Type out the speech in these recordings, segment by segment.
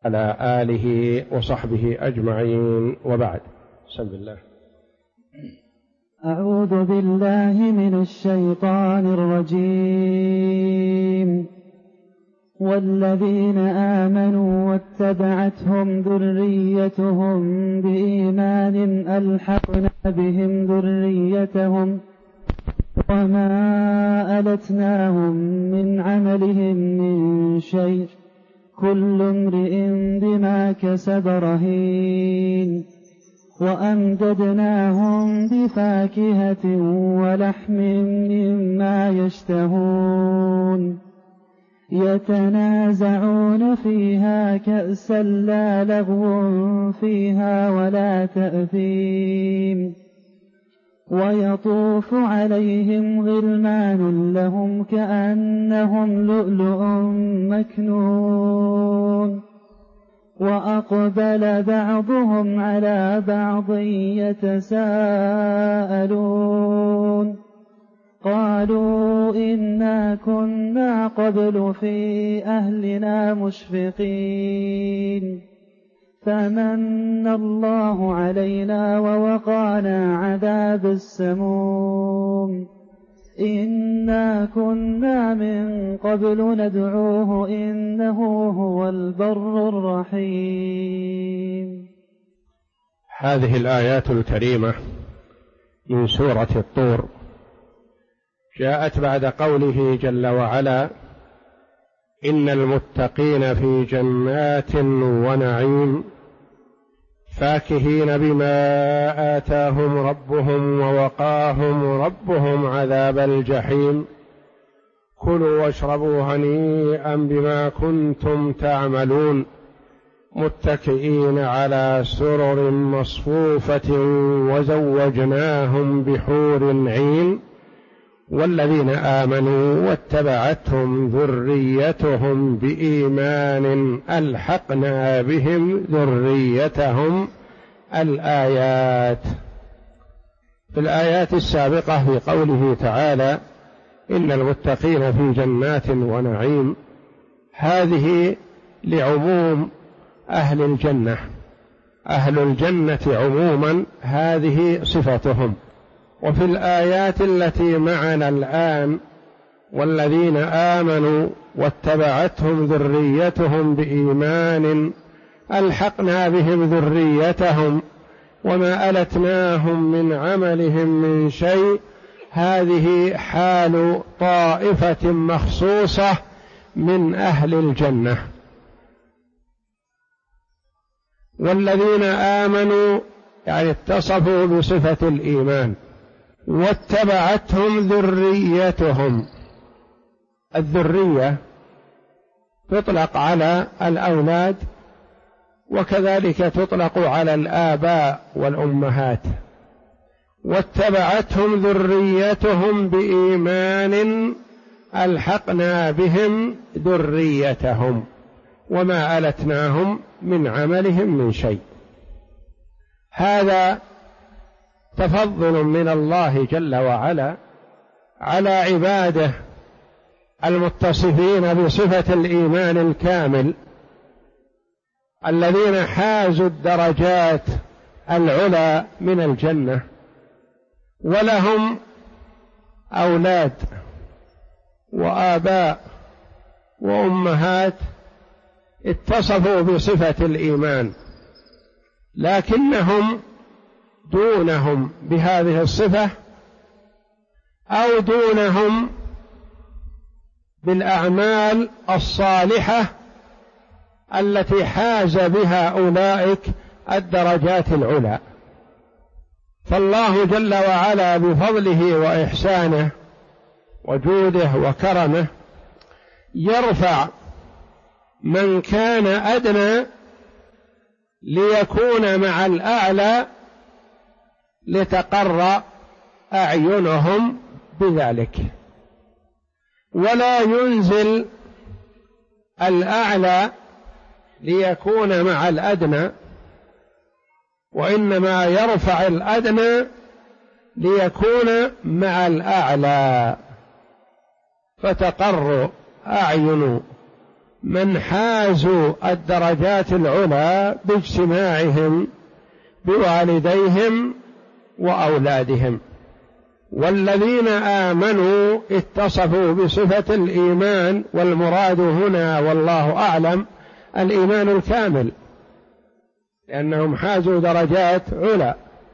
على آله وصحبه أجمعين، وبعد. بسم الله. أعوذ بالله من الشيطان الرجيم. والذين آمنوا واتبعتهم ذريتهم بإيمان ألحقنا بهم ذريتهم وما ألتناهم من عملهم من شيء كل امرئ بما كسب رهين. وأمددناهم بفاكهة ولحم مما يشتهون يتنازعون فيها كأسا لا لغو فيها ولا تأثيم. ويطوف عليهم غلمان لهم كأنهم لؤلؤ مكنون. وأقبل بعضهم على بعض يتساءلون قالوا إنا كنا قبل في أهلنا مشفقين فمن الله علينا ووقانا عذاب السموم إنا كنا من قبل ندعوه إنه هو البر الرحيم. هذه الآيات الكريمة من سورة الطور جاءت بعد قوله جل وعلا: إن المتقين في جنات ونعيم فاكهين بما آتاهم ربهم ووقاهم ربهم عذاب الجحيم كلوا واشربوا هنيئا بما كنتم تعملون متكئين على سرر مصفوفة وزوجناهم بحور عين والذين آمنوا واتبعتهم ذريتهم بإيمان ألحقنا بهم ذريتهم. الآيات. في الآيات السابقة في قوله تعالى: إن المتقين في جنات ونعيم، هذه لعموم أهل الجنة، أهل الجنة عموما هذه صفتهم. وفي الآيات التي معنا الآن: والذين آمنوا واتبعتهم ذريتهم بإيمان ألحقنا بهم ذريتهم وما ألتناهم من عملهم من شيء، هذه حال طائفة مخصوصة من أهل الجنة. والذين آمنوا يعني اتصفوا بصفة الإيمان، واتبعتهم ذريتهم. الذرية تطلق على الأولاد وكذلك تطلق على الآباء والأمهات. واتبعتهم ذريتهم بإيمان ألحقنا بهم ذريتهم وما ألتناهم من عملهم من شيء. هذا تفضل من الله جل وعلا على عباده المتصفين بصفة الإيمان الكامل، الذين حازوا الدرجات العلى من الجنة، ولهم أولاد وآباء وأمهات اتصفوا بصفة الإيمان، لكنهم دونهم بهذه الصفة أو دونهم بالأعمال الصالحة التي حاز بها أولئك الدرجات العلى. فالله جل وعلا بفضله وإحسانه وجوده وكرمه يرفع من كان أدنى ليكون مع الأعلى لتقر أعينهم بذلك، ولا ينزل الأعلى ليكون مع الأدنى، وإنما يرفع الأدنى ليكون مع الأعلى فتقر أعين من حازوا الدرجات العلى باجتماعهم بوالديهم وأولادهم. والذين آمنوا اتصفوا بصفة الإيمان، والمراد هنا والله أعلم الإيمان الكامل، لأنهم حازوا درجات علا.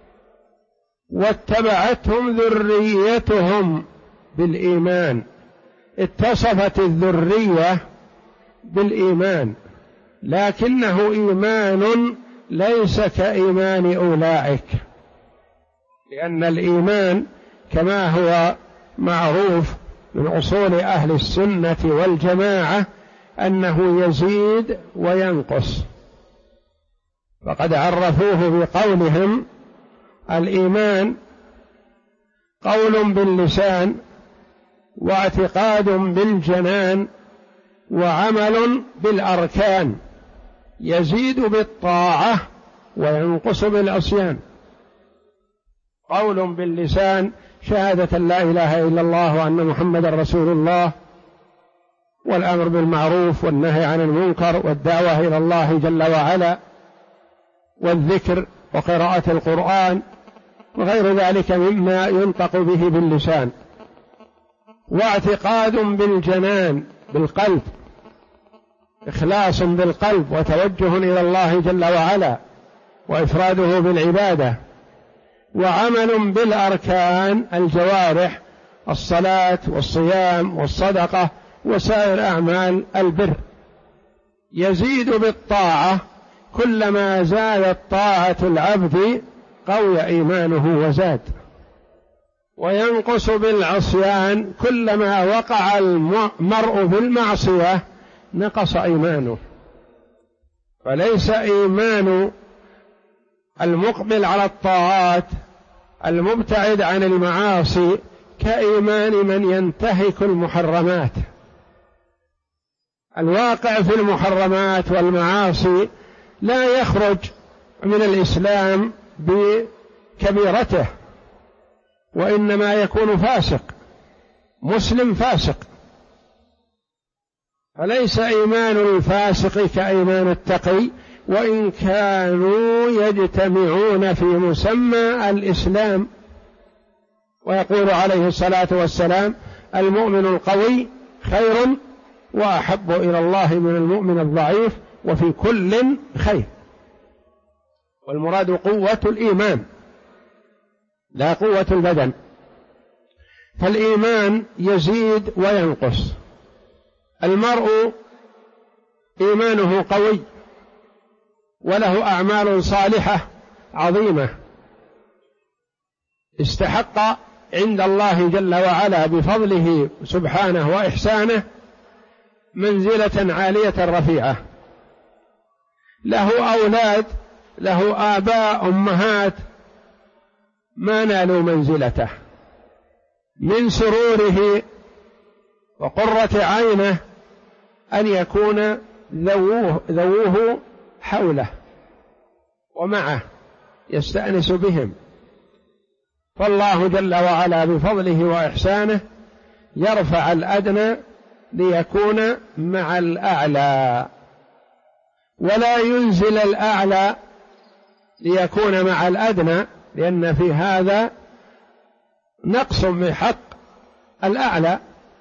واتبعتهم ذريتهم بالإيمان، اتصفت الذرية بالإيمان، لكنه إيمان ليس كإيمان أولئك، لأن الإيمان كما هو معروف من أصول أهل السنة والجماعة أنه يزيد وينقص، فقد عرفوه بقولهم: الإيمان قول باللسان واعتقاد بالجنان وعمل بالأركان، يزيد بالطاعة وينقص بالعصيان. قول باللسان شهادة لا إله إلا الله وأن محمدا رسول الله، والأمر بالمعروف والنهي عن المنكر والدعوة إلى الله جل وعلا، والذكر وقراءة القرآن وغير ذلك مما ينطق به باللسان. واعتقاد بالجنان بالقلب، إخلاص بالقلب وتوجه إلى الله جل وعلا وإفراده بالعبادة. وعمل بالأركان الجوارح، الصلاة والصيام والصدقة وسائر أعمال البر. يزيد بالطاعة، كلما زادت طاعة العبد قوي إيمانه وزاد. وينقص بالعصيان، كلما وقع المرء في المعصية نقص إيمانه. فليس إيمان المقبل على الطاعات المبتعد عن المعاصي كإيمان من ينتهك المحرمات. الواقع في المحرمات والمعاصي لا يخرج من الإسلام بكبيرته، وإنما يكون فاسق، مسلم فاسق. فليس إيمان الفاسق كإيمان التقي، وإن كانوا يجتمعون في مسمى الإسلام. ويقول عليه الصلاة والسلام: المؤمن القوي خير وأحب إلى الله من المؤمن الضعيف، وفي كل خير. والمراد قوة الإيمان لا قوة البدن. فالإيمان يزيد وينقص. المرء إيمانه قوي وله أعمال صالحة عظيمة، استحق عند الله جل وعلا بفضله سبحانه وإحسانه منزلة عالية رفيعة. له أولاد، له آباء أمهات ما نالوا منزلته. من سروره وقرة عينه أن يكون ذووه حوله ومعه يستأنس بهم. فالله جل وعلا بفضله وإحسانه يرفع الأدنى ليكون مع الأعلى، ولا ينزل الأعلى ليكون مع الأدنى، لأن في هذا نقص من حق الأعلى.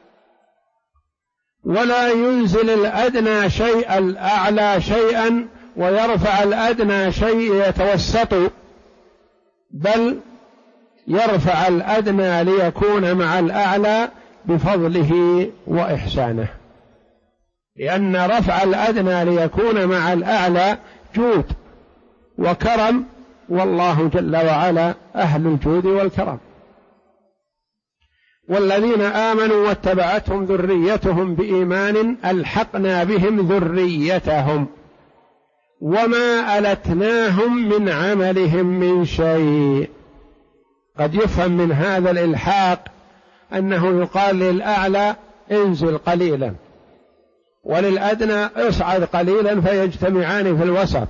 ولا ينزل الأدنى شيء الأعلى شيئا ويرفع الأدنى شيء يتوسط، بل يرفع الأدنى ليكون مع الأعلى بفضله وإحسانه، لأن رفع الأدنى ليكون مع الأعلى جود وكرم، والله جل وعلا أهل الجود والكرم. والذين آمنوا واتبعتهم ذريتهم بإيمان ألحقنا بهم ذريتهم وما ألتناهم من عملهم من شيء. قد يفهم من هذا الإلحاق أنه يقال للأعلى انزل قليلا، وللأدنى اصعد قليلا فيجتمعان في الوسط،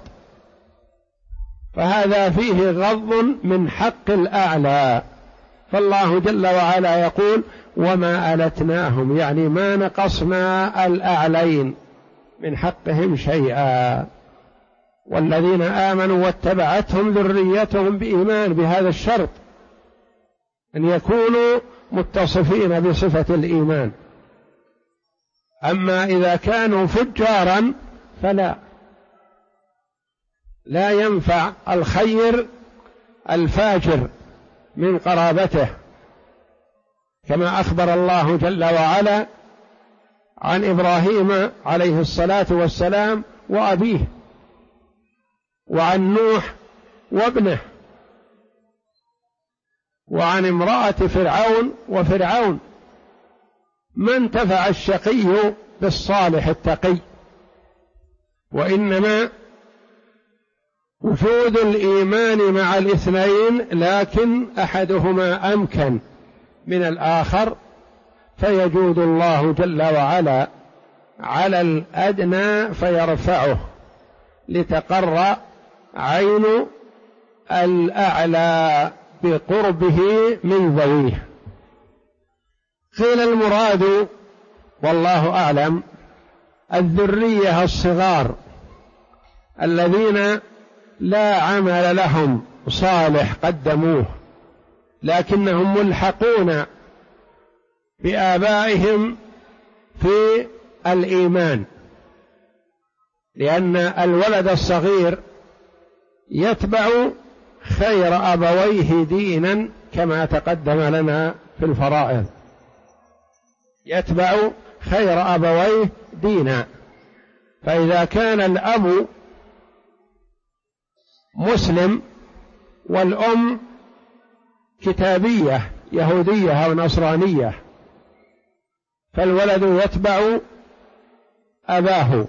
فهذا فيه غض من حق الأعلى. فالله جل وعلا يقول وما ألتناهم، يعني ما نقصنا الأعلين من حقهم شيئا. والذين آمنوا واتبعتهم ذريتهم بإيمان، بهذا الشرط أن يكونوا متصفين بصفة الإيمان. أما إذا كانوا فجارا لا ينفع الخير الفاجر من قرابته، كما أخبر الله جل وعلا عن إبراهيم عليه الصلاة والسلام وأبيه، وعن نوح وابنه، وعن امرأة فرعون وفرعون. ما انتفع الشقي بالصالح التقي، وإنما وجود الإيمان مع الاثنين، لكن أحدهما أمكن من الآخر، فيجود الله جل وعلا على الأدنى فيرفعه لتقر عين الأعلى بقربه من ذويه. قيل المراد والله أعلم الذرية الصغار الذين لا عمل لهم صالح قدموه، لكنهم ملحقون بآبائهم في الإيمان، لأن الولد الصغير يتبع خير أبويه دينا كما تقدم لنا في الفرائض، يتبع خير أبويه دينا. فإذا كان الأب مسلم والأم كتابية يهودية أو نصرانية، فالولد يتبع أباه،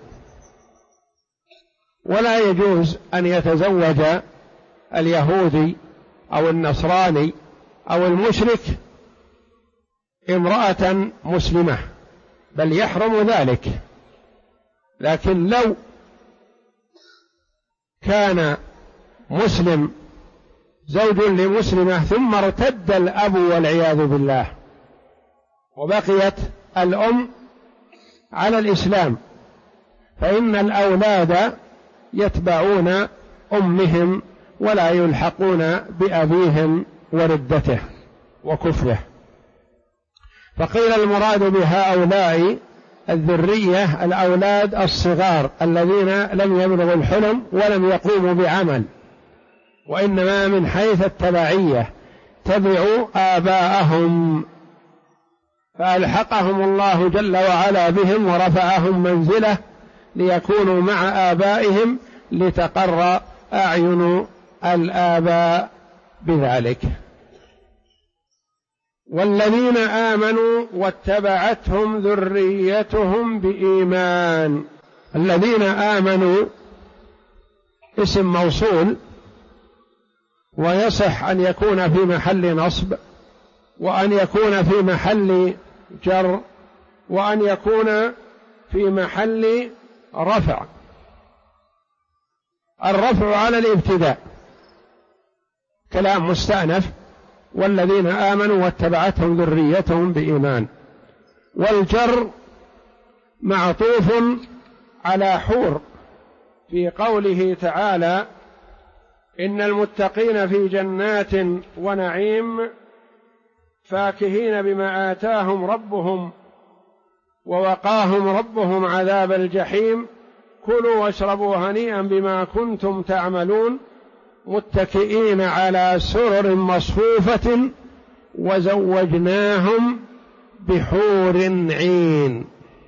ولا يجوز أن يتزوج اليهودي أو النصراني أو المشرك امرأة مسلمة، بل يحرم ذلك. لكن لو كان مسلم زوج لمسلمة ثم ارتد الأب والعياذ بالله، وبقيت الأم على الإسلام، فإن الأولاد يتبعون أمهم ولا يلحقون بأبيهم وردته وكفره. فقيل المراد بهؤلاء الذرية الأولاد الصغار الذين لم يبلغوا الحلم ولم يقوموا بعمل، وإنما من حيث التبعية تبعوا آباءهم، فألحقهم الله جل وعلا بهم ورفعهم منزلة ليكونوا مع آبائهم لتقر أعين الآباء بذلك. والذين آمنوا واتبعتهم ذريتهم بإيمان. الذين آمنوا اسم موصول، ويصح أن يكون في محل نصب، وأن يكون في محل جر، وأن يكون في محل رفع. الرفع على الابتداء كلام مستأنف، والذين آمنوا واتبعتهم ذريتهم بإيمان. والجر معطوف على حور في قوله تعالى: إن المتقين في جنات ونعيم فاكهين بما آتاهم ربهم ووقاهم ربهم عذاب الجحيم كلوا واشربوا هنيئا بما كنتم تعملون متكئين على سرر مصفوفة وزوجناهم بحور عين.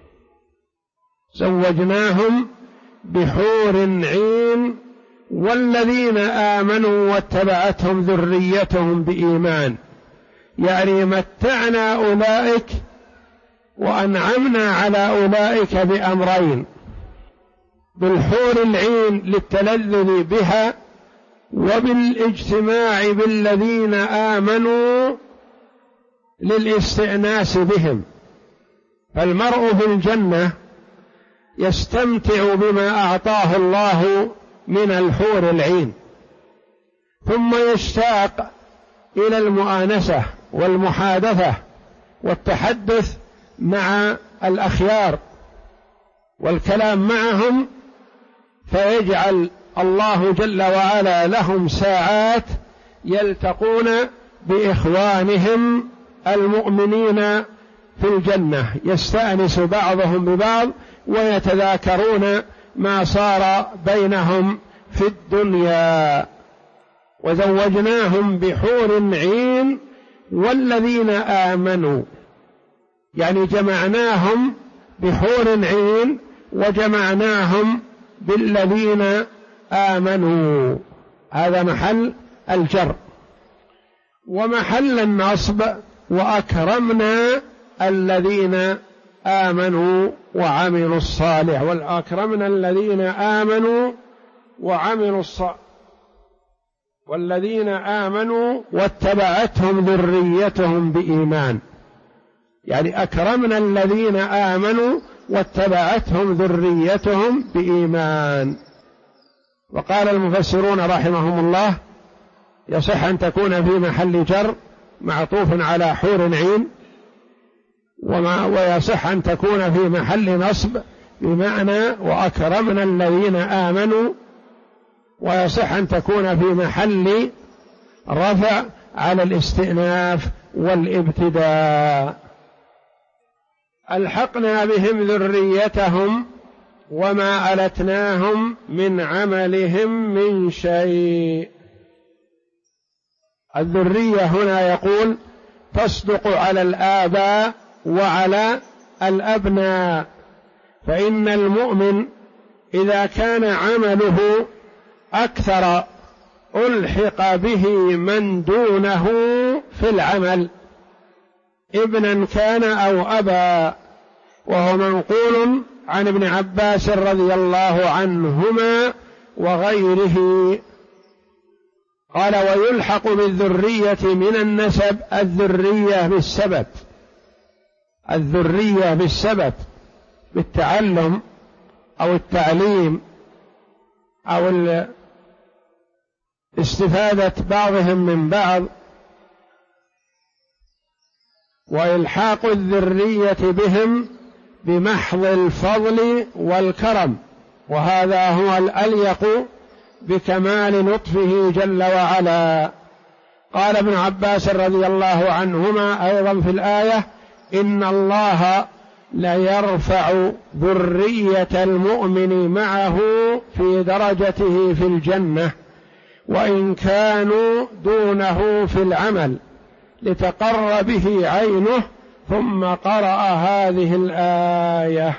زوجناهم بحور عين. والذين آمنوا واتبعتهم ذريتهم بإيمان، يعني متعنا أولئك وأنعمنا على أولئك بأمرين: بالحور العين للتلذذ بها، وبالاجتماع بالذين آمنوا للاستئناس بهم. فالمرء في الجنة يستمتع بما أعطاه الله من الحور العين، ثم يشتاق إلى المؤانسة والمحادثة والتحدث مع الأخيار والكلام معهم، فيجعل الله جل وعلا لهم ساعات يلتقون بإخوانهم المؤمنين في الجنة، يستأنس بعضهم ببعض ويتذاكرون ما صار بينهم في الدنيا. وزوجناهم بحور عين والذين آمنوا، يعني جمعناهم بحور عين وجمعناهم بالذين آمنوا، هذا محل الجر. ومحل النصب وأكرمنا الذين آمنوا وعملوا الصالح، وأكرمنا الذين آمنوا وعملوا الصالح والذين آمنوا واتبعتهم ذريتهم بإيمان، يعني أكرمنا الذين آمنوا واتبعتهم ذريتهم بإيمان. وقال المفسرون رحمهم الله يصح أن تكون في محل جر معطوف على حور عين، ويصح أن تكون في محل نصب بمعنى وأكرمنا الذين آمنوا، ويصح أن تكون في محل رفع على الاستئناف والابتداء. ألحقنا بهم ذريتهم وما ألتناهم من عملهم من شيء. الذرية هنا يقول تصدق على الآباء وعلى الأبناء، فإن المؤمن إذا كان عمله أكثر ألحق به من دونه في العمل، ابنا كان أو أبا، وهو منقول عن ابن عباس رضي الله عنهما وغيره. قال ويلحق بالذرية من النسب الذرية بالسبب، الذرية بالسبب، بالتعلم أو التعليم أو استفادة بعضهم من بعض. وإلحاق الذرية بهم بمحض الفضل والكرم، وهذا هو الأليق بكمال لطفه جل وعلا. قال ابن عباس رضي الله عنهما أيضا في الآية إن الله ليرفع ذرية المؤمن معه في درجته في الجنة وإن كانوا دونه في العمل لتقر به عينه، ثم قرأ هذه الآية.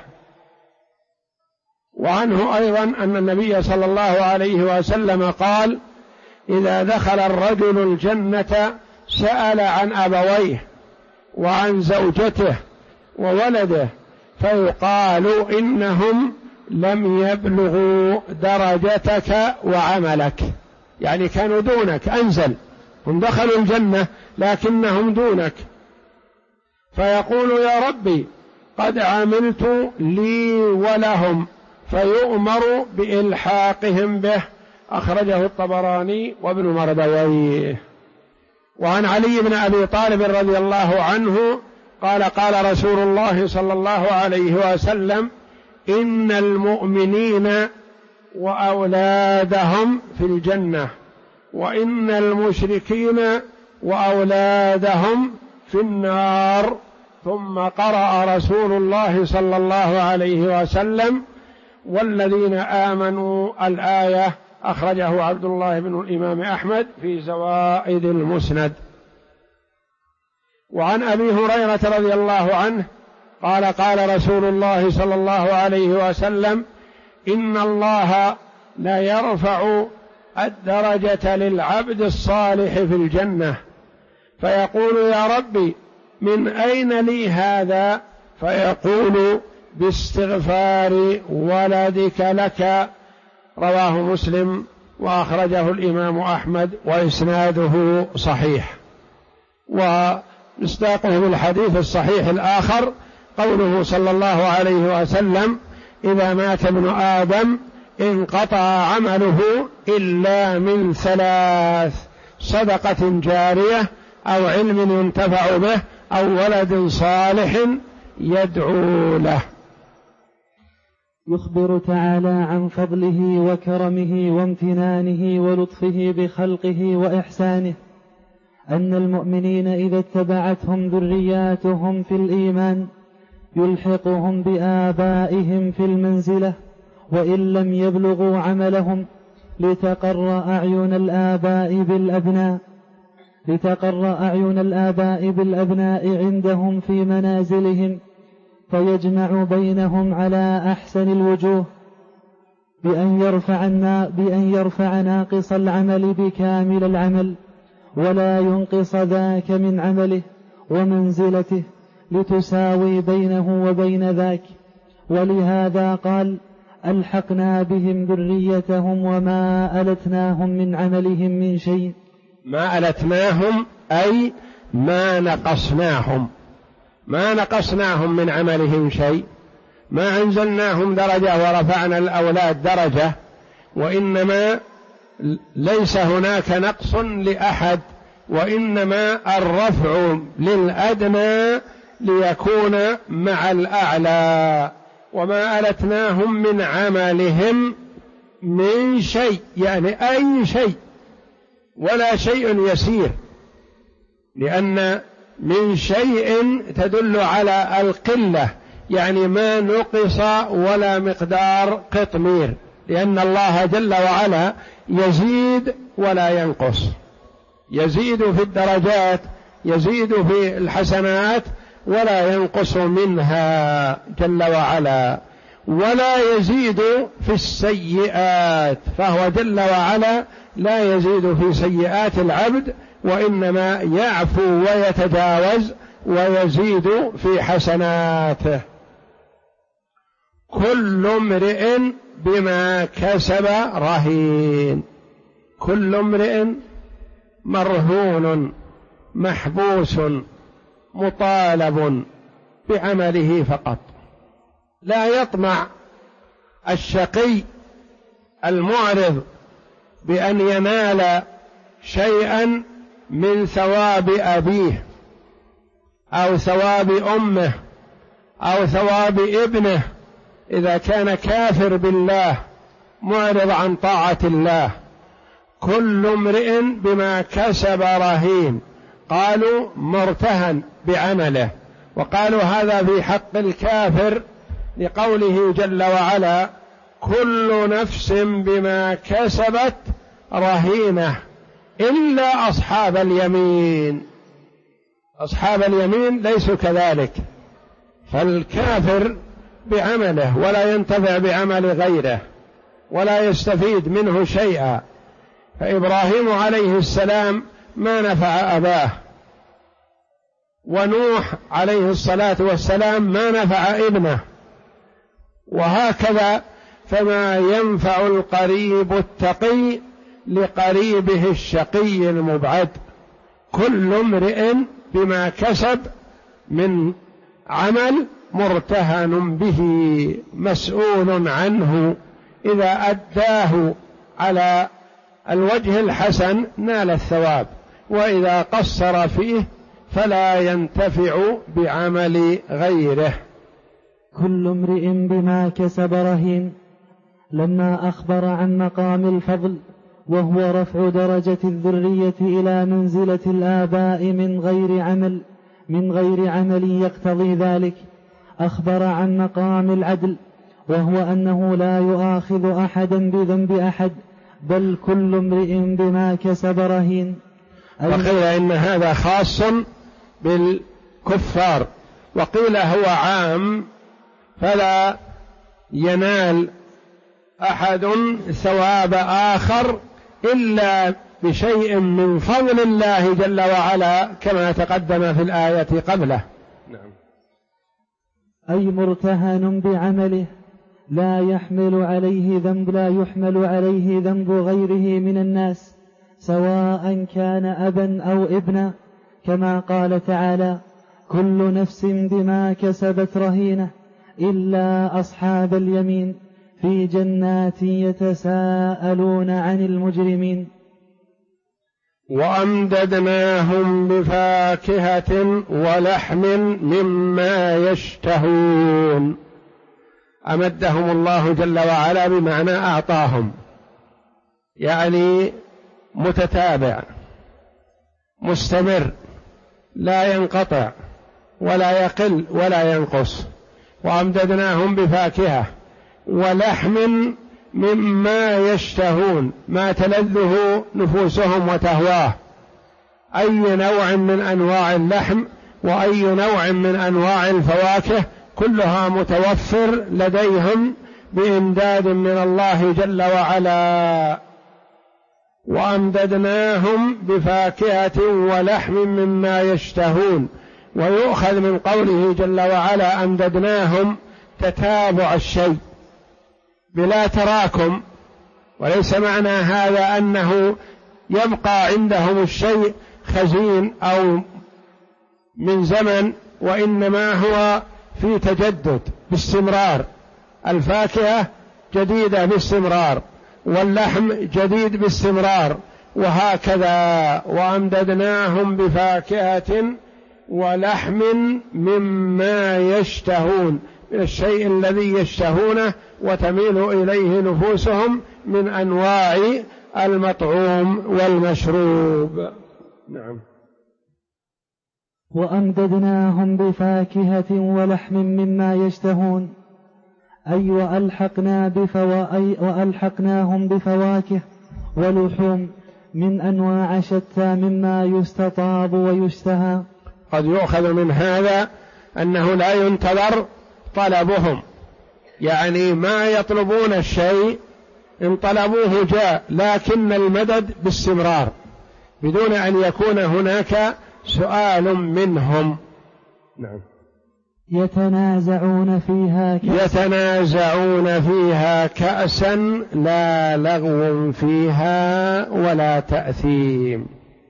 وعنه أيضا أن النبي صلى الله عليه وسلم قال إذا دخل الرجل الجنة سأل عن أبويه وعن زوجته وولده فيقال إنهم لم يبلغوا درجتك وعملك، يعني كانوا دونك، أنزل، هم دخلوا الجنة لكنهم دونك، فيقول يا ربي قد عملت لي ولهم، فيؤمر بإلحاقهم به. أخرجه الطبراني وابن مردويه. وعن علي بن أبي طالب رضي الله عنه قال قال رسول الله صلى الله عليه وسلم إن المؤمنين وأولادهم في الجنة وإن المشركين وأولادهم في النار. ثم قرأ رسول الله صلى الله عليه وسلم والذين آمنوا الآية. أخرجه عبد الله بن الإمام أحمد في زوائد المسند. وعن أبي هريرة رضي الله عنه قال قال رسول الله صلى الله عليه وسلم إن الله لا يرفع الدرجة للعبد الصالح في الجنة فيقول يا ربي من أين لي هذا؟ فيقول باستغفار ولدك لك. رواه مسلم وأخرجه الإمام أحمد وإسناده صحيح. ومصداقه بالحديث الصحيح الآخر قوله صلى الله عليه وسلم إذا مات ابن آدم انقطع عمله إلا من ثلاث: صدقة جارية أو علم ينتفع به أو ولد صالح يدعو له. يخبر تعالى عن فضله وكرمه وامتنانه ولطفه بخلقه وإحسانه، أن المؤمنين إذا اتبعتهم ذرياتهم في الإيمان يلحقهم بآبائهم في المنزلة وإن لم يبلغوا عملهم، لتقر أعين الآباء بالأبناء عندهم في منازلهم، فيجمع بينهم على أحسن الوجوه بأن يرفع ناقص العمل بكامل العمل، ولا ينقص ذاك من عمله ومنزلته، لتساوي بينه وبين ذاك. ولهذا قال: ألحقنا بهم ذريتهم وما ألتناهم من عملهم من شيء. ما ألتناهم أي ما نقصناهم من عملهم شيء، ما أنزلناهم درجة ورفعنا الأولاد درجة، وإنما ليس هناك نقص لأحد، وإنما الرفع للأدنى ليكون مع الأعلى. وما ألتناهم من عملهم من شيء، يعني أي شيء، ولا شيء يسير، لأن من شيء تدل على القلة، يعني ما نقص ولا مقدار قطمير، لأن الله جل وعلا يزيد ولا ينقص، يزيد في الدرجات، يزيد في الحسنات ولا ينقص منها جل وعلا، ولا يزيد في السيئات، فهو جل وعلا لا يزيد في سيئات العبد، وإنما يعفو ويتجاوز ويزيد في حسناته. كل امرئ بما كسب رهين، كل امرئ مرهون محبوس مطالب بعمله فقط. لا يطمع الشقي المعرض بأن ينال شيئا من ثواب أبيه أو ثواب أمه أو ثواب ابنه إذا كان كافر بالله معرض عن طاعة الله. كل امرئ بما كسب رهين، قالوا مرتهن بعمله، وقالوا هذا في حق الكافر لقوله جل وعلا: كل نفس بما كسبت رهينة إلا أصحاب اليمين. أصحاب اليمين ليسوا كذلك، فالكافر بعمله ولا ينتفع بعمل غيره ولا يستفيد منه شيئا. فإبراهيم عليه السلام ما نفع أباه، ونوح عليه الصلاة والسلام ما نفع ابنه، وهكذا. فما ينفع القريب التقي لقريبه الشقي المبعد. كل امرئ بما كسب من عمل مرتهن به مسؤول عنه، إذا أداه على الوجه الحسن نال الثواب، وإذا قصر فيه فلا ينتفع بعمل غيره. كل امرئ بما كسب رهين، لما أخبر عن مقام الفضل وهو رفع درجة الذرية إلى منزلة الآباء من غير عمل يقتضي ذلك، أخبر عن مقام العدل، وهو أنه لا يؤاخذ أحدا بذنب أحد، بل كل امرئ بما كسب رهين. وقيل إن هذا خاص بالكفار، وقيل هو عام، فلا ينال أحد ثواب آخر إلا بشيء من فضل الله جل وعلا، كما تقدم في الآية قبله. نعم. أي مرتهن بعمله لا يحمل عليه ذنب غيره من الناس، سواء كان أبا أو ابنا، كما قال تعالى: كل نفس بما كسبت رهينة إلا أصحاب اليمين في جنات يتساءلون عن المجرمين. وأمددناهم بفاكهة ولحم مما يشتهون. أمدهم الله جل وعلا بمعنى أعطاهم، يعني متتابع مستمر لا ينقطع ولا يقل ولا ينقص. وأمددناهم بفاكهة ولحم مما يشتهون، ما تلذه نفوسهم وتهواه، أي نوع من أنواع اللحم وأي نوع من أنواع الفواكه كلها متوفر لديهم بإمداد من الله جل وعلا. وأمددناهم بفاكهة ولحم مما يشتهون. ويؤخذ من قوله جل وعلا أمددناهم تتابع الشيء بلا تراكم، وليس معنى هذا أنه يبقى عندهم الشيء خزين أو من زمن، وإنما هو في تجدد باستمرار. الفاكهة جديدة باستمرار واللحم جديد باستمرار، وهكذا. وأمددناهم بفاكهة ولحم مما يشتهون، من الشيء الذي يشتهونه وتميل إليه نفوسهم من أنواع المطعوم والمشروب. نعم. وأمددناهم بفاكهة ولحم مما يشتهون، أي وألحقناهم بفواكه ولحوم من أنواع شتى مما يستطاب ويشتهى. قد يؤخذ من هذا أنه لا ينتظر طلبهم، يعني ما يطلبون الشيء إن طلبوه جاء، لكن المدد باستمرار بدون أن يكون هناك سؤال منهم. نعم. يتنازعون فيها كأسا لا لغو فيها ولا تأثيم.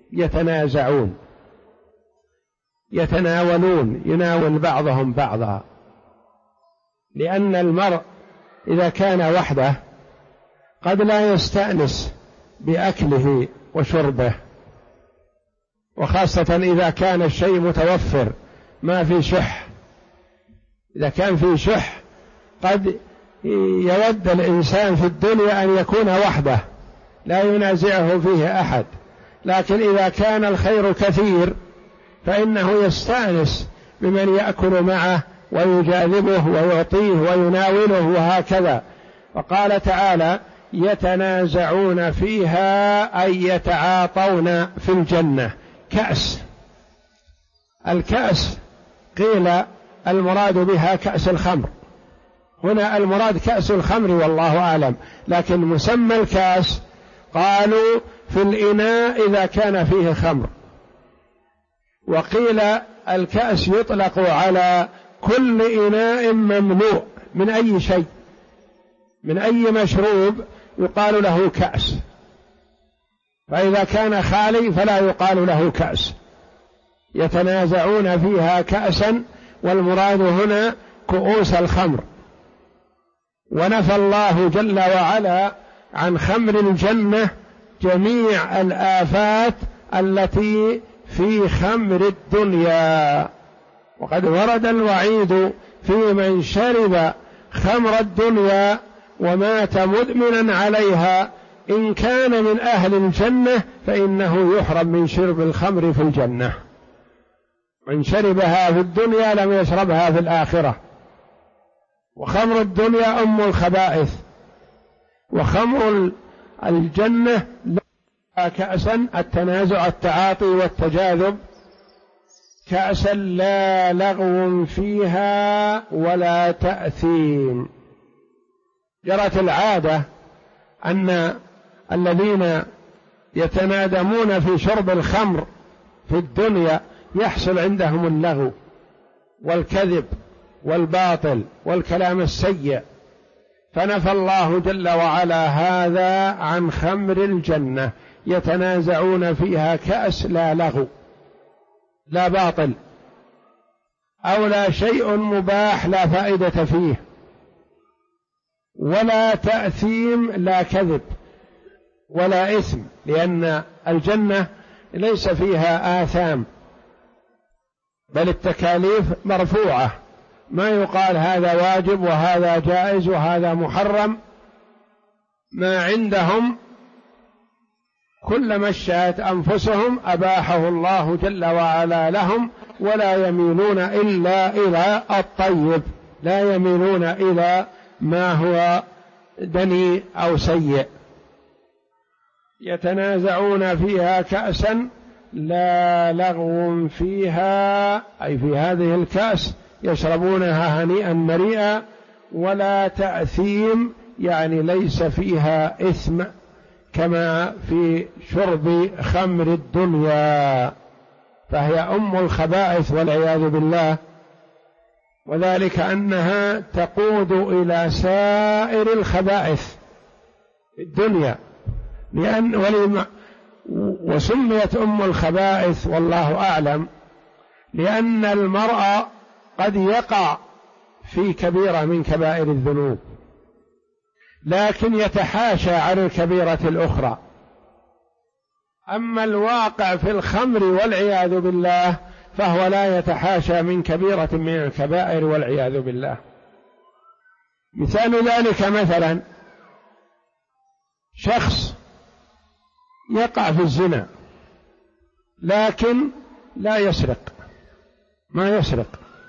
يتناولون، يناول بعضهم بعضا، لأن المرء إذا كان وحده قد لا يستأنس بأكله وشربه، وخاصة إذا كان الشيء متوفر ما في شح. إذا كان في شح قد يود الإنسان في الدنيا أن يكون وحده لا ينازعه فيه أحد، لكن إذا كان الخير كثير فإنه يستأنس بمن يأكل معه ويجاذبه ويعطيه ويناوله وهكذا. وقال تعالى يتنازعون فيها أي يتعاطون في الجنة. كأس، الكأس قيل المراد بها كأس الخمر، هنا المراد كأس الخمر والله أعلم، لكن مسمى الكأس قالوا في الإناء إذا كان فيه خمر. وقيل الكأس يطلق على كل إناء مملوء من أي شيء، من أي مشروب يقال له كأس، فإذا كان خالي فلا يقال له كأس. يتنازعون فيها كأسا، والمراد هنا كؤوس الخمر. ونفى الله جل وعلا عن خمر الجنة جميع الآفات التي في خمر الدنيا. وقد ورد الوعيد في من شرب خمر الدنيا ومات مدمنا عليها، إن كان من أهل الجنة فإنه يحرم من شرب الخمر في الجنة. من شربها في الدنيا لم يشربها في الآخرة. وخمر الدنيا أم الخبائث، وخمر الجنة لا كأسا التنازع التعاطي والتجاذب، كأسا لا لغو فيها ولا تأثيم. جرت العادة أن الذين يتنادمون في شرب الخمر في الدنيا يحصل عندهم اللغو والكذب والباطل والكلام السيء، فنفى الله جل وعلا هذا عن خمر الجنة. يتنازعون فيها كأس لا لغو، لا باطل، أو لا شيء مباح لا فائدة فيه، ولا تأثيم، لا كذب ولا إثم، لأن الجنة ليس فيها آثام بل التكاليف مرفوعة ما يقال هذا واجب وهذا جائز وهذا محرم، ما عندهم كلما اشتهت أنفسهم أباحه الله جل وعلا لهم، ولا يميلون إلا إلى الطيب، لا يميلون إلى ما هو دني أو سيء. يتنازعون فيها كأسا لا لغو فيها، أي في هذه الكأس يشربونها هنيئا مريئا، ولا تأثيم، يعني ليس فيها إثم كما في شرب خمر الدنيا، فهي أم الخبائث والعياذ بالله، وذلك أنها تقود إلى سائر الخبائث في الدنيا، وسميت أم الخبائث والله أعلم لأن المرء قد يقع في كبيرة من كبائر الذنوب لكن يتحاشى عن الكبيرة الأخرى. أما الواقع في الخمر والعياذ بالله فهو لا يتحاشى من كبيرة من الكبائر والعياذ بالله. مثال ذلك مثلا شخص يقع في الزنا لكن لا يسرق، ما يسرق،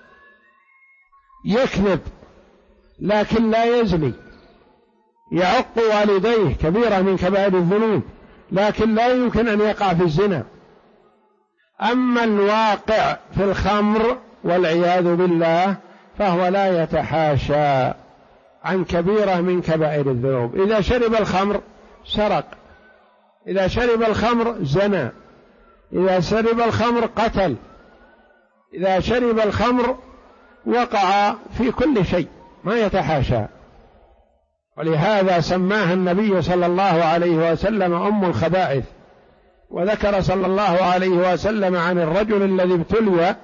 يكذب لكن لا يزني، يعق والديه، كبيرة من كبائر الذنوب، لكن لا يمكن أن يقع في الزنا. أما الواقع في الخمر والعياذ بالله فهو لا يتحاشى عن كبيرة من كبائر الذنوب. إذا شرب الخمر سرق، إذا شرب الخمر زنى، إذا شرب الخمر قتل، إذا شرب الخمر وقع في كل شيء، ما يتحاشى. ولهذا سماها النبي صلى الله عليه وسلم أم الخبائث. وذكر صلى الله عليه وسلم عن الرجل الذي ابتلي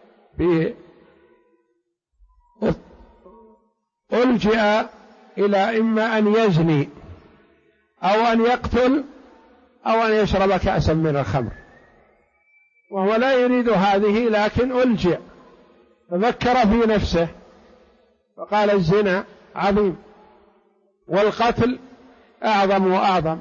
ألجأ إلى إما أن يزني أو أن يقتل أو أن يشرب كأسا من الخمر، وهو لا يريد هذه، لكن ألجأ، ففكر في نفسه فقال الزنا عظيم والقتل أعظم وأعظم،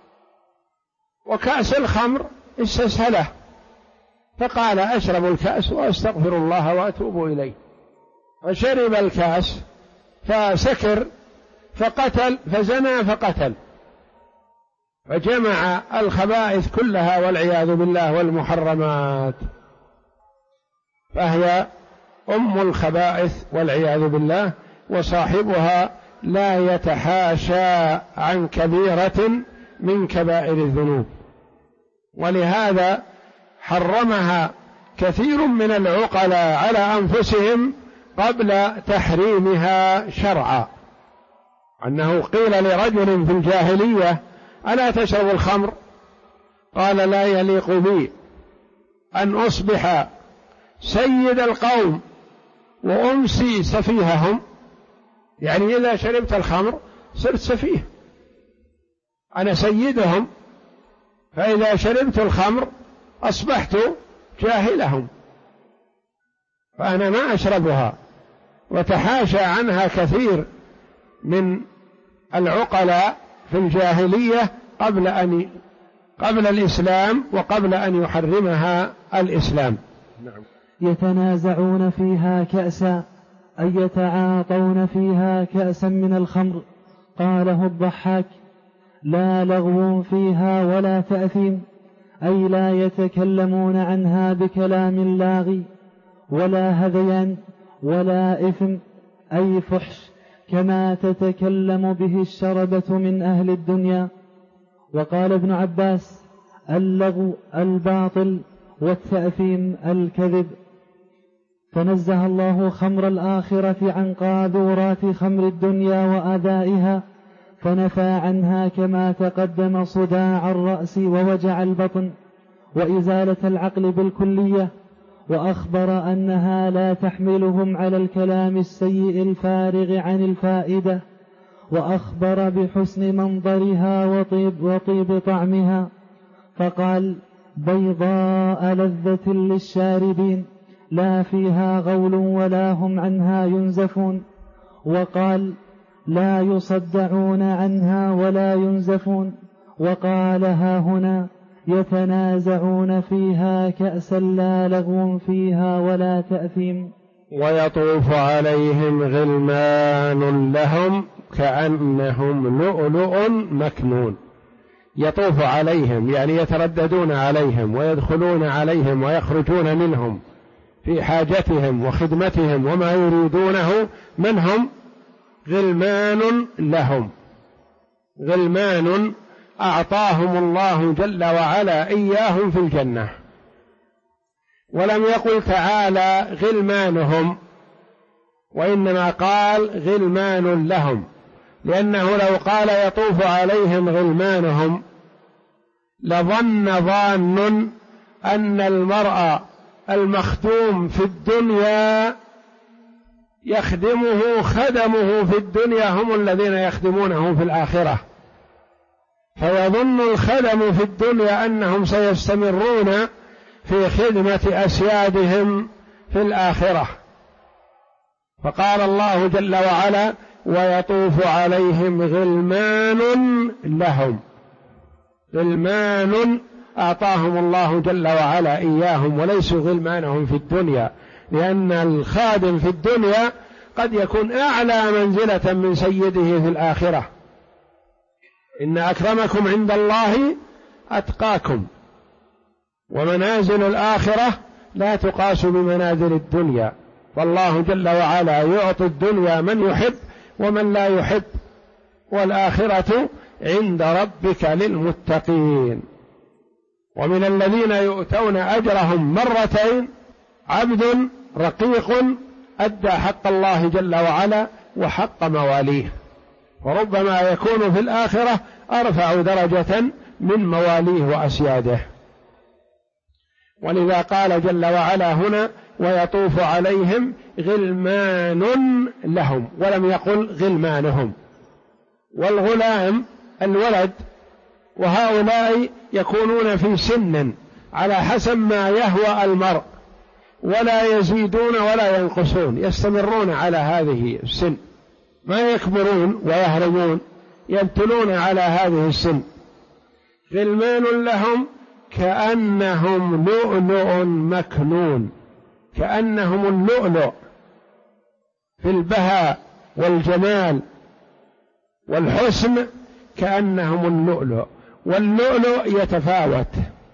وكأس الخمر استسهله، فقال أشرب الكأس وأستغفر الله وأتوب إليه، فشرب الكأس فسكر فقتل، فزنى فقتل، فجمع الخبائث كلها والعياذ بالله والمحرمات، فهي أم الخبائث والعياذ بالله، وصاحبها لا يتحاشى عن كبيرة من كبائر الذنوب. ولهذا حرمها كثير من العقلاء على أنفسهم قبل تحريمها شرعا، أنه قيل لرجل في الجاهلية ألا تشرب الخمر؟ قال لا يليق بي أن أصبح سيد القوم وأمسي سفيههم، يعني إذا شربت الخمر صرت سفيه، أنا سيدهم، فإذا شربت الخمر أصبحت جاهلهم، فأنا ما أشربها. وتحاشى عنها كثير من العقلاء في الجاهلية قبل الإسلام وقبل أن يحرمها الإسلام. نعم. يتنازعون فيها كأسا، أي يتعاطون فيها كأسا من الخمر. قاله الضحاك: لا لغو فيها ولا تأثيم، أي لا يتكلمون عنها بكلام لاغي ولا هذيان ولا إثم، أي فحش، كما تتكلم به الشربة من أهل الدنيا. وقال ابن عباس: اللغو الباطل والتأثيم الكذب. فنزه الله خمر الآخرة عن قاذورات خمر الدنيا وآذائها، فنفى عنها كما تقدم صداع الرأس ووجع البطن وإزالة العقل بالكلية، وأخبر أنها لا تحملهم على الكلام السيء الفارغ عن الفائدة، وأخبر بحسن منظرها وطيب طعمها، فقال: بيضاء لذة للشاربين لا فيها غول ولا هم عنها ينزفون. وقال لا يصدعون عنها ولا ينزفون. وقال ها هنا يتنازعون فيها كأسا لا لغو فيها ولا تأثيم. ويطوف عليهم غلمان لهم كأنهم لؤلؤ مكنون. يطوف عليهم يعني يترددون عليهم ويدخلون عليهم ويخرجون منهم في حاجتهم وخدمتهم وما يريدونه. من هم؟ غلمان لهم، غلمان أعطاهم الله جل وعلا إياهم في الجنة. ولم يقل تعالى غلمانهم، وإنما قال غلمان لهم، لأنه لو قال يطوف عليهم غلمانهم لظن ظان أن المرء المخدوم في الدنيا يخدمه خدمه في الدنيا هم الذين يخدمونه في الآخرة، فيظن الخدم في الدنيا أنهم سيستمرون في خدمة أسيادهم في الآخرة. فقال الله جل وعلا ويطوف عليهم غلمان لهم، غلمان أعطاهم الله جل وعلا إياهم وليسوا غلمانهم في الدنيا، لأن الخادم في الدنيا قد يكون أعلى منزلة من سيده في الآخرة. إن أكرمكم عند الله أتقاكم، ومنازل الآخرة لا تقاس بمنازل الدنيا، فالله جل وعلا يعطي الدنيا من يحب ومن لا يحب، والآخرة عند ربك للمتقين. ومن الذين يؤتون أجرهم مرتين عبد رقيق أدى حق الله جل وعلا وحق مواليه، وربما يكون في الآخرة أرفع درجة من مواليه وأسياده. ولذا قال جل وعلا هنا ويطوف عليهم غلمان لهم، ولم يقل غلمانهم. والغلام الولد، وهؤلاء يكونون في سن على حسب ما يهوى المرء، ولا يزيدون ولا ينقصون، يستمرون على هذه السن، ما يكبرون ويهرمون، يبتلون على هذه السن. غلمان لهم كأنهم لؤلؤ مكنون، كأنهم اللؤلؤ في البهاء والجمال والحسن، كأنهم اللؤلؤ. واللؤلؤ يتفاوت،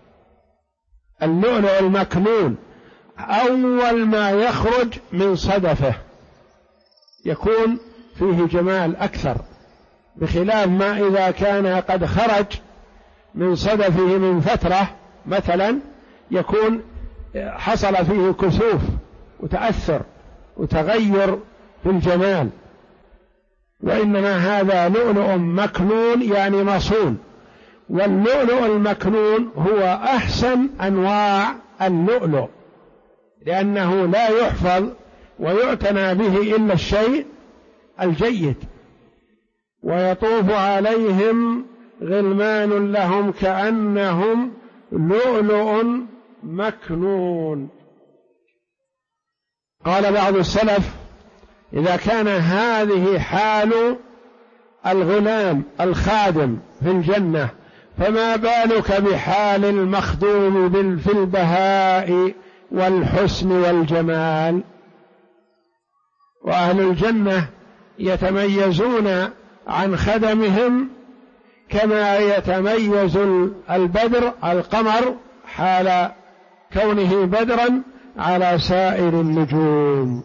اللؤلؤ المكنون أول ما يخرج من صدفه يكون فيه جمال أكثر، بخلاف ما إذا كان قد خرج من صدفه من فترة مثلا يكون حصل فيه كسوف وتأثر وتغير في الجمال. وإنما هذا لؤلؤ مكنون يعني مصون، واللؤلؤ المكنون هو أحسن أنواع اللؤلؤ، لأنه لا يحفظ ويعتنى به إلا الشيء الجيد. ويطوف عليهم غلمان لهم كأنهم لؤلؤ مكنون. قال بعض السلف إذا كان هذه حال الغلام الخادم في الجنة فما بالك بحال المخدوم في البهاء والحسن والجمال. وأهل الجنة يتميزون عن خدمهم كما يتميز البدر القمر حال كونه بدرا على سائر النجوم.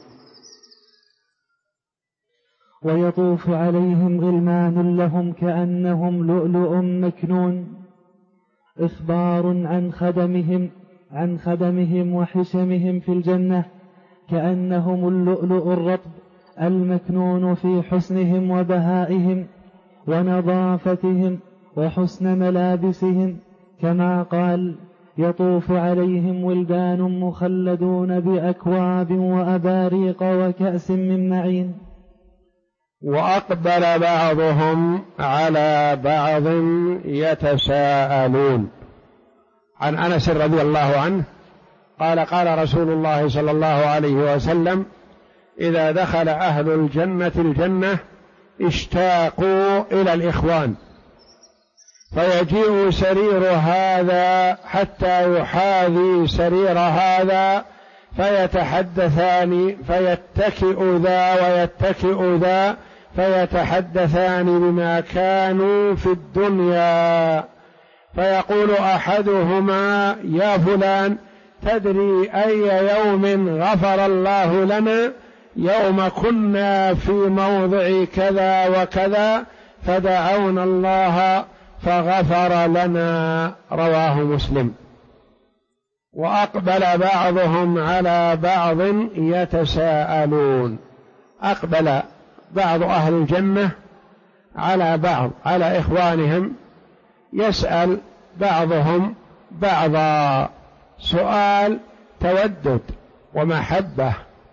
ويطوف عليهم غلمان لهم كأنهم لؤلؤ مكنون. إخبار عن خدمهم وحشمهم في الجنة كأنهم اللؤلؤ الرطب المكنون في حسنهم وبهائهم ونظافتهم وحسن ملابسهم، كما قال يطوف عليهم ولدان مخلدون بأكواب وأباريق وكأس من معين. وأقبل بعضهم على بعض يتساءلون. عن أنس رضي الله عنه قال رسول الله صلى الله عليه وسلم: إذا دخل أهل الجنة الجنة اشتاقوا إلى الإخوان، فيجيء سرير هذا حتى يحاذي سرير هذا، فيتحدثان، فيتكئ ذا ويتكئ ذا، فيتحدثان بما كانوا في الدنيا، فيقول أحدهما: يا فلان، تدري أي يوم غفر الله لنا؟ يوم كنا في موضع كذا وكذا فدعونا الله فغفر لنا. رواه مسلم. وأقبل بعضهم على بعض يتساءلون، أقبل بعض أهل الجنة على بعض، على إخوانهم، يسأل بعضهم بعضا سؤال تودد ومحبة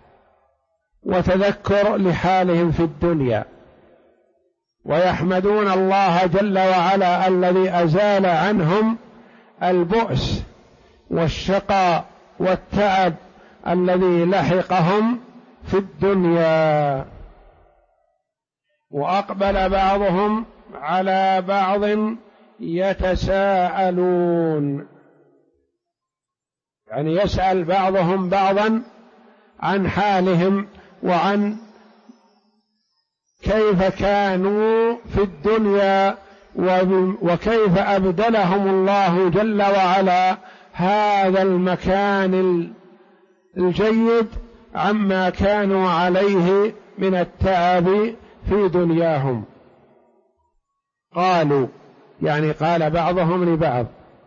وتذكر لحالهم في الدنيا، ويحمدون الله جل وعلا الذي أزال عنهم البؤس والشقاء والتعب الذي لحقهم في الدنيا. وأقبل بعضهم على بعض يتساءلون، يعني يسأل بعضهم بعضا عن حالهم وعن كيف كانوا في الدنيا، وكيف أبدلهم الله جل وعلا هذا المكان الجيد عما كانوا عليه من التعب في دنياهم. قالوا، يعني قال بعضهم لبعض: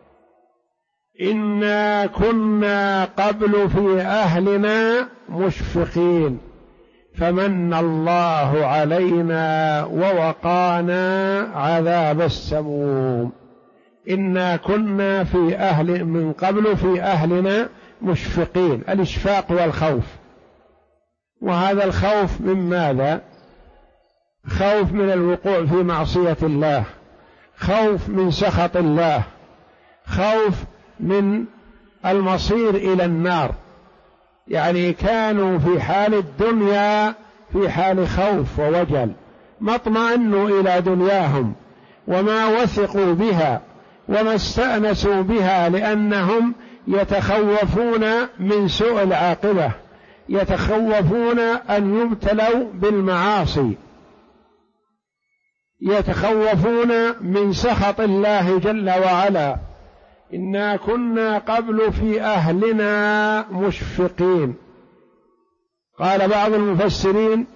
إنا كنا قبل في أهلنا مشفقين فمن الله علينا ووقانا عذاب السموم. إنا كنا في من قبل في أهلنا مشفقين، الإشفاق والخوف. وهذا الخوف من ماذا؟ خوف من الوقوع في معصية الله، خوف من سخط الله، خوف من المصير إلى النار. يعني كانوا في حال الدنيا في حال خوف ووجل، ما اطمأنوا إلى دنياهم وما وثقوا بها وما استأنسوا بها، لأنهم يتخوفون من سوء العاقبة، يتخوفون أن يبتلوا بالمعاصي، يتخوفون من سخط الله جل وعلا. إنا كنا قبل في أهلنا مشفقين. قال بعض المفسرين: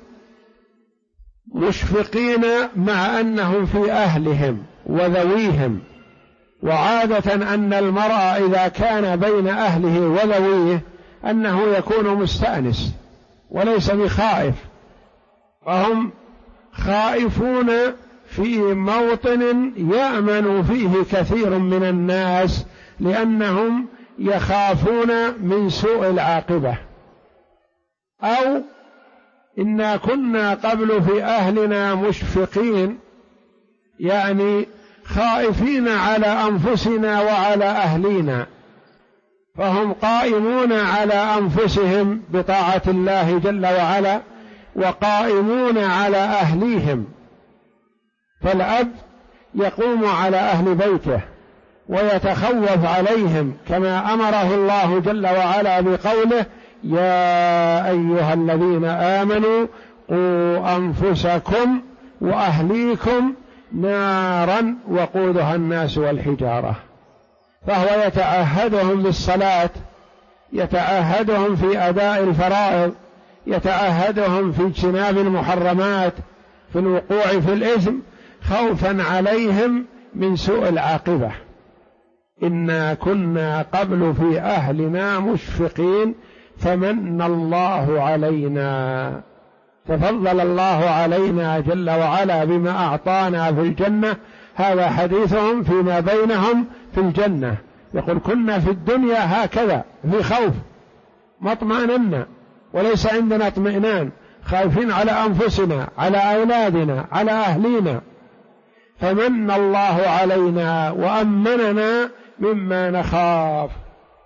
مشفقين مع أنهم في أهلهم وذويهم. وعادة أن المرء إذا كان بين أهله وذويه أنه يكون مستأنس وليس بخائف، فهم خائفون في موطن يأمن فيه كثير من الناس، لأنهم يخافون من سوء العاقبة. أو إنا كنا قبل في أهلنا مشفقين، يعني خائفين على أنفسنا وعلى أهلينا، فهم قائمون على أنفسهم بطاعة الله جل وعلا، وقائمون على أهليهم. فالأب يقوم على أهل بيته ويتخوف عليهم، كما أمره الله جل وعلا بقوله: يا أيها الذين آمنوا قوا أنفسكم وأهليكم نارا وقودها الناس والحجارة. فهو يتعهدهم بالصلاة، يتعهدهم في أداء الفرائض، يتعهدهم في اجتناب المحرمات، في الوقوع في الإثم، خوفا عليهم من سوء العاقبة. إنا كنا قبل في أهلنا مشفقين فمن الله علينا، تفضل الله علينا جل وعلا بما أعطانا في الجنة. هذا حديثهم فيما بينهم في الجنة، يقول: كنا في الدنيا هكذا في خوف، ما اطمأننا وليس عندنا اطمئنان، خايفين على أنفسنا، على أولادنا، على أهلينا، فمن الله علينا وأمننا مما نخاف.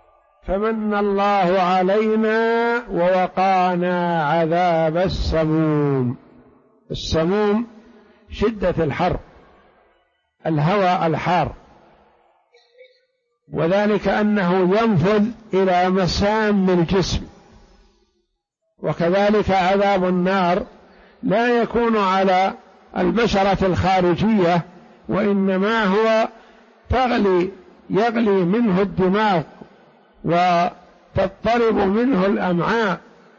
فمن الله علينا ووقانا عذاب السموم. السموم شدة الحر، الهواء الحار، وذلك أنه ينفذ إلى مسام الجسم. وكذلك عذاب النار لا يكون على البشرة الخارجية، وإنما هو يغلي منه الدماغ وتضطرب منه الأمعاء،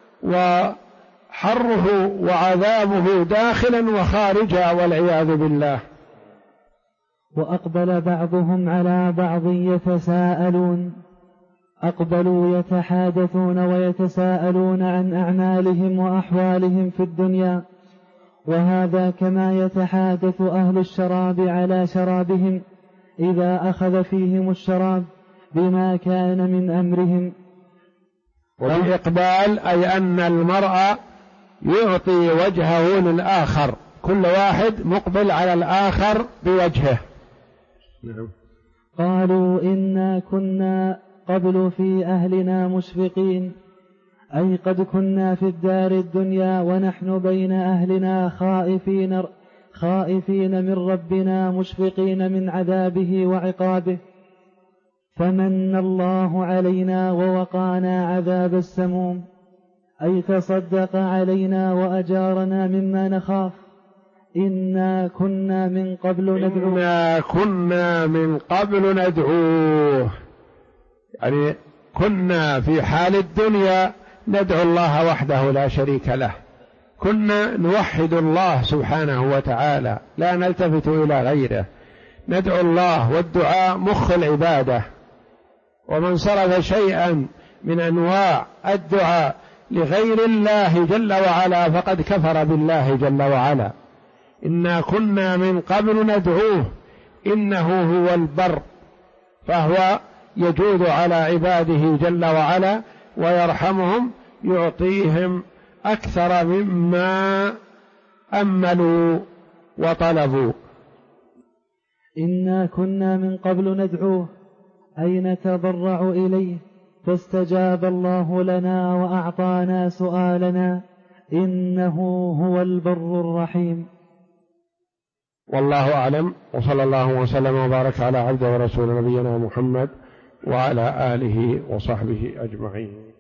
وحره وعذابه داخلا وخارجا والعياذ بالله. وأقبل بعضهم على بعض يتساءلون، أقبلوا يتحادثون ويتساءلون عن أعمالهم وأحوالهم في الدنيا، وهذا كما يتحادث أهل الشراب على شرابهم إذا أخذ فيهم الشراب بما كان من أمرهم. والإقبال أي أن المرء يعطي وجهه للآخر، كل واحد مقبل على الآخر بوجهه. قالوا إنا كنا قبل في أهلنا مشفقين، أي قد كنا في الدار الدنيا ونحن بين أهلنا خائفين من ربنا مشفقين من عذابه وعقابه، فمن الله علينا ووقانا عذاب السموم، أي تصدق علينا وأجارنا مما نخاف. إنا كنا من قبل ندعوه، يعني كنا في حال الدنيا ندعو الله وحده لا شريك له، كنا نوحد الله سبحانه وتعالى لا نلتفت إلى غيره، ندعو الله، والدعاء مخ العبادة. ومن صرف شيئا من أنواع الدعاء لغير الله جل وعلا فقد كفر بالله جل وعلا. إنا كنا من قبل ندعوه إنه هو البر، فهو يجود على عباده جل وعلا ويرحمهم، يعطيهم أكثر مما أملوا وطلبوا. إنا كنا من قبل ندعوه أي نتضرع إليه، فاستجاب الله لنا وأعطانا سؤالنا، إنه هو البر الرحيم. والله أعلم، وصلى الله وسلم وبارك على عبده ورسول نبينا محمد وعلى آله وصحبه أجمعين.